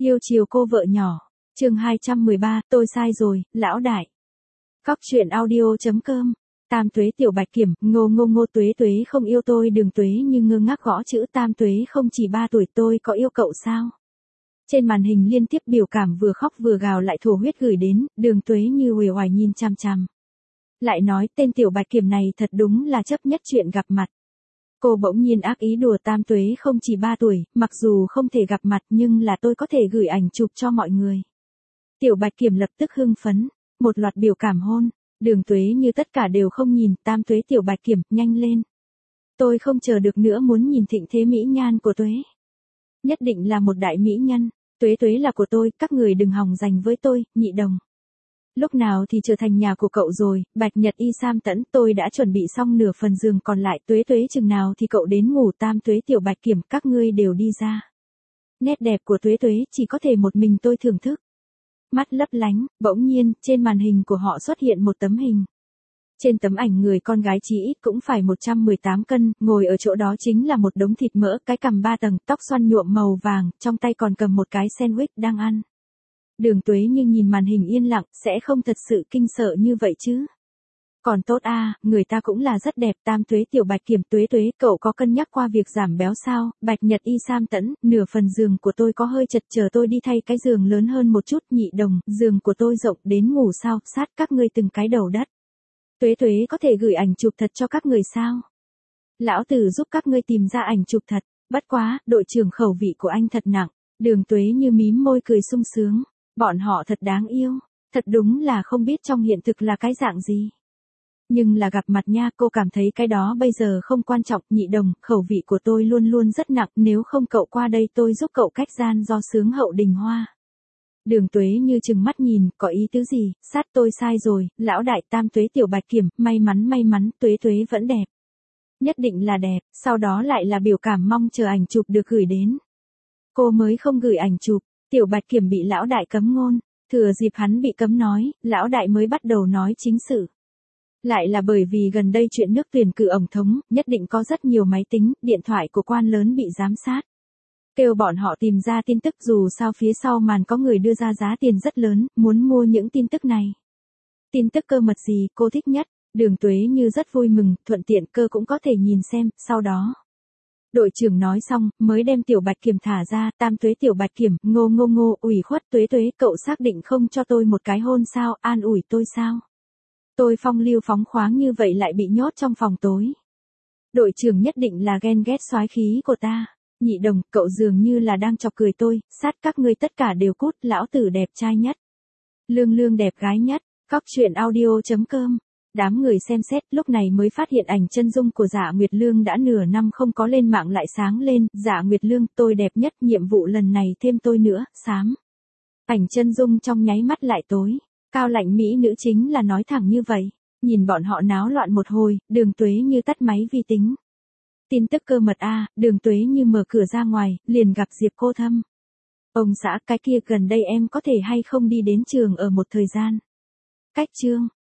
Yêu chiều cô vợ nhỏ. Chương 213, tôi sai rồi, lão đại. Cóc truyện audio.com. Tam Tuế tiểu bạch kiểm, ngô ngô ngô Tuế Tuế không yêu tôi, Đường Tuế như ngơ ngác gõ chữ Tam Tuế không chỉ 3 tuổi, tôi có yêu cậu sao? Trên màn hình liên tiếp biểu cảm vừa khóc vừa gào lại thổ huyết gửi đến, Đường Tuế như uể oải nhìn chằm chằm. Lại nói tên tiểu bạch kiểm này thật đúng là chấp nhất chuyện gặp mặt. Cô bỗng nhiên ác ý đùa Tam Tuế không chỉ 3 tuổi, mặc dù không thể gặp mặt nhưng là tôi có thể gửi ảnh chụp cho mọi người. Tiểu bạch kiểm lập tức hưng phấn, một loạt biểu cảm hôn, Đường Tuế như tất cả đều không nhìn, Tam Tuế tiểu bạch kiểm, nhanh lên. Tôi không chờ được nữa muốn nhìn thịnh thế mỹ nhan của Tuế. Nhất định là một đại mỹ nhân, Tuế Tuế là của tôi, các người đừng hòng giành với tôi, Nhị Đồng. Lúc nào thì trở thành nhà của cậu rồi, Bạch Nhật Y Sam Tẫn, tôi đã chuẩn bị xong nửa phần giường còn lại, Tuế Tuế chừng nào thì cậu đến ngủ, Tam Tuế tiểu bạch kiểm, các ngươi đều đi ra. Nét đẹp của Tuế Tuế chỉ có thể một mình tôi thưởng thức. Mắt lấp lánh, bỗng nhiên, trên màn hình của họ xuất hiện một tấm hình. Trên tấm ảnh người con gái chỉ ít cũng phải 118 cân, ngồi ở chỗ đó chính là một đống thịt mỡ, cái cằm 3 tầng, tóc xoăn nhuộm màu vàng, trong tay còn cầm một cái sandwich đang ăn. Đường Tuế nhưng nhìn màn hình yên lặng, sẽ không thật sự kinh sợ như vậy chứ. Còn tốt a, người ta cũng là rất đẹp, Tam Tuế tiểu bạch kiểm, Tuế Tuế, cậu có cân nhắc qua việc giảm béo sao? Bạch Nhật Y Sam Tẫn, nửa phần giường của tôi có hơi chật, chờ tôi đi thay cái giường lớn hơn một chút. Nhị Đồng, giường của tôi rộng đến ngủ sao, sát các ngươi từng cái đầu đất. Tuế Tuế có thể gửi ảnh chụp thật cho các người sao? Lão tử giúp các ngươi tìm ra ảnh chụp thật, bất quá, đội trưởng khẩu vị của anh thật nặng. Đường Tuế như mím môi cười sung sướng, bọn họ thật đáng yêu, thật đúng là không biết trong hiện thực là cái dạng gì. Nhưng là gặp mặt nha, cô cảm thấy cái đó bây giờ không quan trọng. Nhị Đồng, khẩu vị của tôi luôn luôn rất nặng, nếu không cậu qua đây tôi giúp cậu cách gian do sướng hậu đình hoa. Đường Tuế như chừng mắt nhìn, có ý tứ gì, sát tôi sai rồi, lão đại. Tam Tuế tiểu bạch kiểm, may mắn, Tuế Tuế vẫn đẹp. Nhất định là đẹp, sau đó lại là biểu cảm mong chờ ảnh chụp được gửi đến. Cô mới không gửi ảnh chụp, tiểu bạch kiểm bị lão đại cấm ngôn, thừa dịp hắn bị cấm nói, lão đại mới bắt đầu nói chính sự. Lại là bởi vì gần đây chuyện nước tuyển cử tổng thống, nhất định có rất nhiều máy tính, điện thoại của quan lớn bị giám sát. Kêu bọn họ tìm ra tin tức, dù sao phía sau màn có người đưa ra giá tiền rất lớn, muốn mua những tin tức này. Tin tức cơ mật gì cô thích nhất? Đường Tuế như rất vui mừng, thuận tiện cơ cũng có thể nhìn xem, sau đó. Đội trưởng nói xong, mới đem tiểu bạch kiểm thả ra. Tam Tuế tiểu bạch kiểm, ngô ngô ngô, ủy khuất. Tuế Tuế, cậu xác định không cho tôi một cái hôn sao, an ủi tôi sao? Tôi phong lưu phóng khoáng như vậy lại bị nhốt trong phòng tối. Đội trưởng nhất định là ghen ghét soái khí của ta. Nhị Đồng, cậu dường như là đang chọc cười tôi, sát các ngươi tất cả đều cút, lão tử đẹp trai nhất. Lương Lương đẹp gái nhất. Cóc truyện audio.com. Đám người xem xét lúc này mới phát hiện ảnh chân dung của Dạ Nguyệt Lương đã nửa năm không có lên mạng lại sáng lên. Dạ Nguyệt Lương, tôi đẹp nhất, nhiệm vụ lần này thêm tôi nữa, xám. Ảnh chân dung trong nháy mắt lại tối. Cao lạnh mỹ nữ chính là nói thẳng như vậy. Nhìn bọn họ náo loạn một hồi, Đường Tuế như tắt máy vi tính. Tin tức cơ mật a, Đường Tuế như mở cửa ra ngoài, liền gặp Diệp Cô Thâm. Ông xã, cái kia gần đây em có thể hay không đi đến trường ở một thời gian. Cách chương.